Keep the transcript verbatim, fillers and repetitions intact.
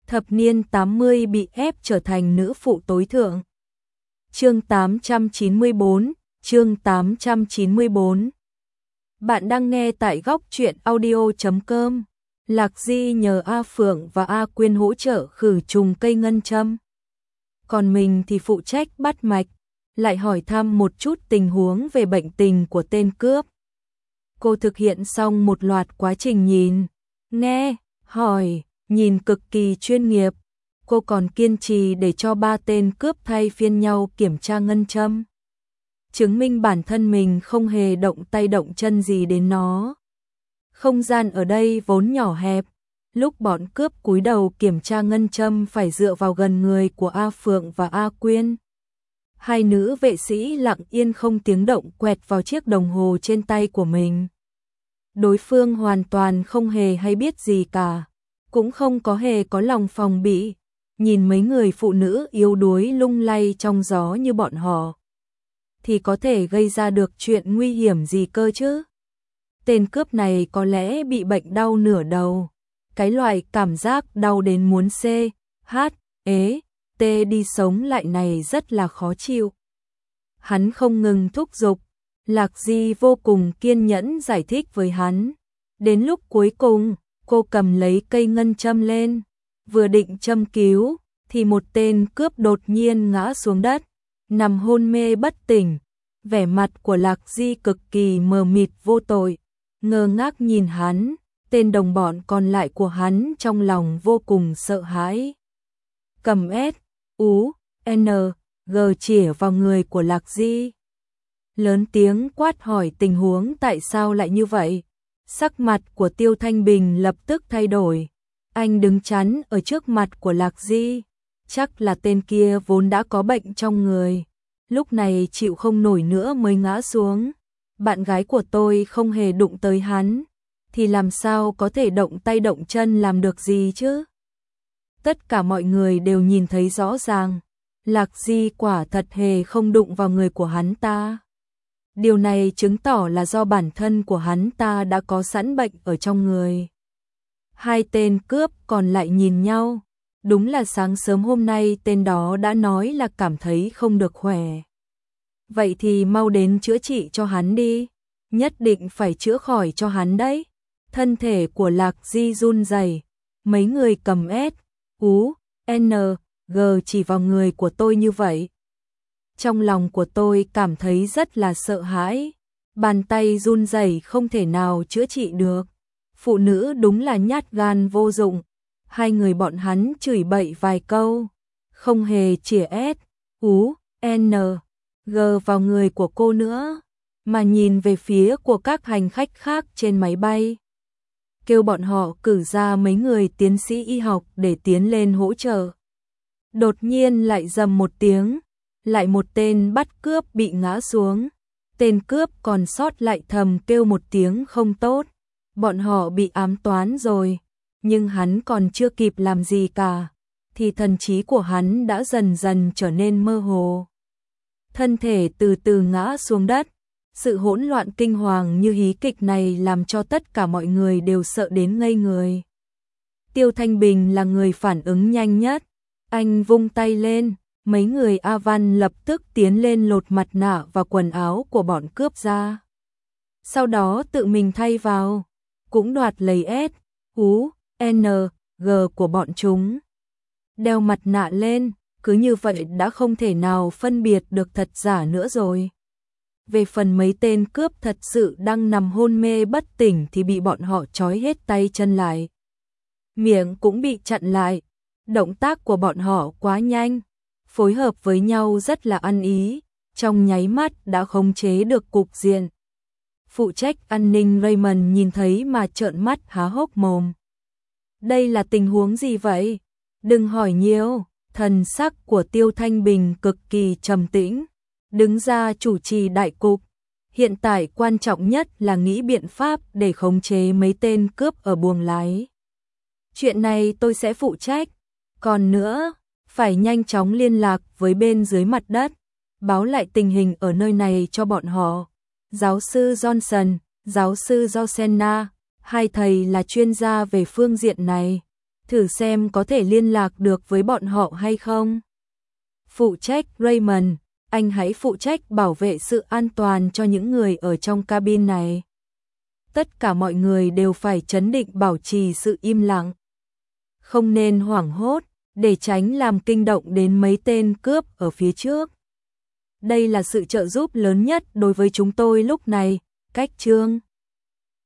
thập niên tám mươi bị ép trở thành nữ phụ tối thượng. Chương tám trăm chín mươi tư, chương tám trăm chín mươi tư. Bạn đang nghe tại góc truyện audio chấm com. Lạc Di nhờ A Phượng và A Quyên hỗ trợ khử trùng cây ngân châm. Còn mình thì phụ trách bắt mạch, lại hỏi thăm một chút tình huống về bệnh tình của tên cướp. Cô thực hiện xong một loạt quá trình nhìn, nghe, hỏi, nhìn cực kỳ chuyên nghiệp. Cô còn kiên trì để cho ba tên cướp thay phiên nhau kiểm tra ngân châm, chứng minh bản thân mình không hề động tay động chân gì đến nó. Không gian ở đây vốn nhỏ hẹp, lúc bọn cướp cúi đầu kiểm tra ngân châm phải dựa vào gần người của A Phượng và A Quyên. Hai nữ vệ sĩ lặng yên không tiếng động quẹt vào chiếc đồng hồ trên tay của mình. Đối phương hoàn toàn không hề hay biết gì cả, cũng không có hề có lòng phòng bị. Nhìn mấy người phụ nữ yếu đuối lung lay trong gió như bọn họ, thì có thể gây ra được chuyện nguy hiểm gì cơ chứ? Tên cướp này có lẽ bị bệnh đau nửa đầu, cái loại cảm giác đau đến muốn C, H, ế, T đi sống lại này rất là khó chịu. Hắn không ngừng thúc giục, Lạc Di vô cùng kiên nhẫn giải thích với hắn. Đến lúc cuối cùng, cô cầm lấy cây ngân châm lên, vừa định châm cứu, thì một tên cướp đột nhiên ngã xuống đất, nằm hôn mê bất tỉnh. Vẻ mặt của Lạc Di cực kỳ mờ mịt vô tội, ngơ ngác nhìn hắn. Tên đồng bọn còn lại của hắn trong lòng vô cùng sợ hãi. Cầm S, U, N, G chĩa vào người của Lạc Di, lớn tiếng quát hỏi tình huống tại sao lại như vậy. Sắc mặt của Tiêu Thanh Bình lập tức thay đổi. Anh đứng chắn ở trước mặt của Lạc Di. Chắc là tên kia vốn đã có bệnh trong người, lúc này chịu không nổi nữa mới ngã xuống. Bạn gái của tôi không hề đụng tới hắn, thì làm sao có thể động tay động chân làm được gì chứ? Tất cả mọi người đều nhìn thấy rõ ràng, Lạc Di quả thật hề không đụng vào người của hắn ta. Điều này chứng tỏ là do bản thân của hắn ta đã có sẵn bệnh ở trong người. Hai tên cướp còn lại nhìn nhau. Đúng là sáng sớm hôm nay tên đó đã nói là cảm thấy không được khỏe. Vậy thì mau đến chữa trị cho hắn đi. Nhất định phải chữa khỏi cho hắn đấy. Thân thể của Lạc Di run rẩy. Mấy người cầm S, U, N, G chỉ vào người của tôi như vậy. Trong lòng của tôi cảm thấy rất là sợ hãi. Bàn tay run rẩy không thể nào chữa trị được. Phụ nữ đúng là nhát gan vô dụng. Hai người bọn hắn chửi bậy vài câu, không hề chĩa S, U, N, G vào người của cô nữa, mà nhìn về phía của các hành khách khác trên máy bay. Kêu bọn họ cử ra mấy người tiến sĩ y học để tiến lên hỗ trợ. Đột nhiên lại rầm một tiếng, lại một tên bắt cướp bị ngã xuống. Tên cướp còn sót lại thầm kêu một tiếng không tốt. Bọn họ bị ám toán rồi. Nhưng hắn còn chưa kịp làm gì cả, thì thần trí của hắn đã dần dần trở nên mơ hồ. Thân thể từ từ ngã xuống đất. Sự hỗn loạn kinh hoàng như hí kịch này làm cho tất cả mọi người đều sợ đến ngây người. Tiêu Thanh Bình là người phản ứng nhanh nhất. Anh vung tay lên, mấy người A Văn lập tức tiến lên lột mặt nạ và quần áo của bọn cướp ra. Sau đó tự mình thay vào, cũng đoạt lấy S, U, N, G của bọn chúng. Đeo mặt nạ lên, cứ như vậy đã không thể nào phân biệt được thật giả nữa rồi. Về phần mấy tên cướp thật sự đang nằm hôn mê bất tỉnh thì bị bọn họ trói hết tay chân lại. Miệng cũng bị chặn lại. Động tác của bọn họ quá nhanh, phối hợp với nhau rất là ăn ý, trong nháy mắt đã khống chế được cục diện. Phụ trách an ninh Raymond nhìn thấy mà trợn mắt há hốc mồm. Đây là tình huống gì vậy? Đừng hỏi nhiều. Thần sắc của Tiêu Thanh Bình cực kỳ trầm tĩnh, đứng ra chủ trì đại cục. Hiện tại quan trọng nhất là nghĩ biện pháp để khống chế mấy tên cướp ở buồng lái. Chuyện này tôi sẽ phụ trách. Còn nữa, phải nhanh chóng liên lạc với bên dưới mặt đất, báo lại tình hình ở nơi này cho bọn họ. Giáo sư Johnson, giáo sư Josenna, hai thầy là chuyên gia về phương diện này. Thử xem có thể liên lạc được với bọn họ hay không. Phụ trách Raymond, anh hãy phụ trách bảo vệ sự an toàn cho những người ở trong cabin này. Tất cả mọi người đều phải trấn định, bảo trì sự im lặng. Không nên hoảng hốt, để tránh làm kinh động đến mấy tên cướp ở phía trước. Đây là sự trợ giúp lớn nhất đối với chúng tôi lúc này. Cách chương